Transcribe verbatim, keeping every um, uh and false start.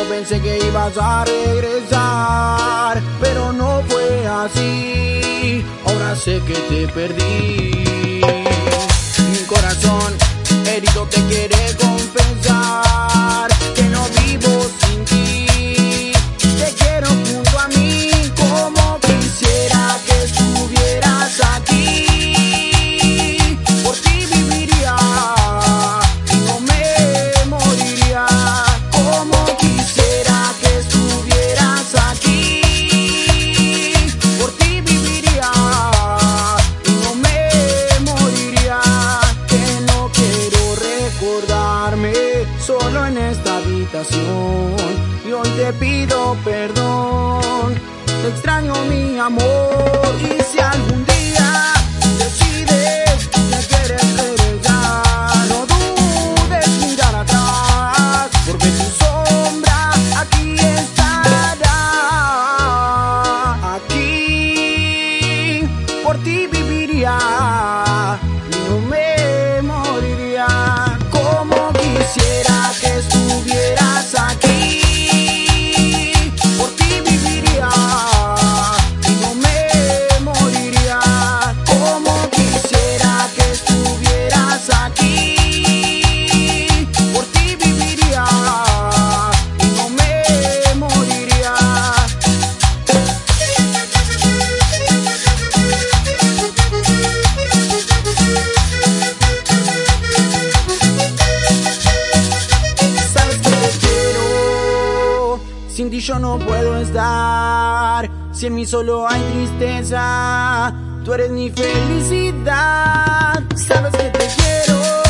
pensé que ibas a regresar, pero no fue así. Ahora sé que te perdí. Mi corazón herido te quiere confesar que no vivo sin ti. Te quiero junto a mí, como quisiera que estuvieras aquí. Por ti viviría y no me moriría. Como quisiera que estuvieras aquí. Por ti viviría y no me moriría. Que no quiero recordarme solo en esta habitación, y hoy te pido perdón. Te extraño, mi amor, y si algún día decides que quieres regresar, no dudes mirar atrás, porque tu sombra aquí estará. Aquí por ti viviría y no me moriría. Como quisiera que estuvieras aquí. Por ti viviría y no me moriría. Como quisiera que estuvieras aquí. Por ti viviría y no me moriría. Sin ti yo no puedo estar. Si en mí solo hay tristeza, tú eres mi felicidad. Sabes que te quiero.